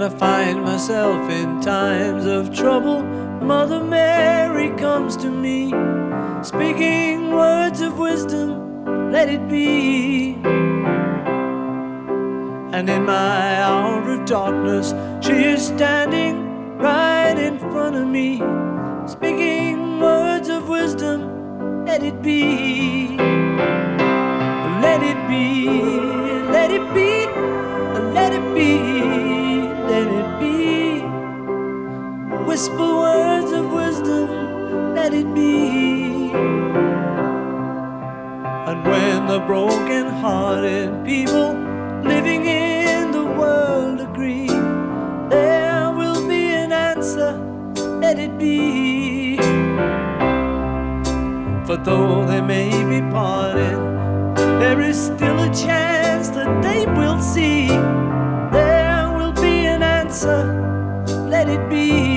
I find myself in times of trouble, Mother Mary comes to me, speaking words of wisdom, let it be. And in my hour of darkness, she is standing right in front of me, speaking words of wisdom, let it be. Let it be, let it be, let it be, let it be. Whisper words of wisdom, let it be. And when the broken-hearted people living in the world agree, there will be an answer, let it be. For though they may be parted, there is still a chance that they will see. There will be an answer, let it be.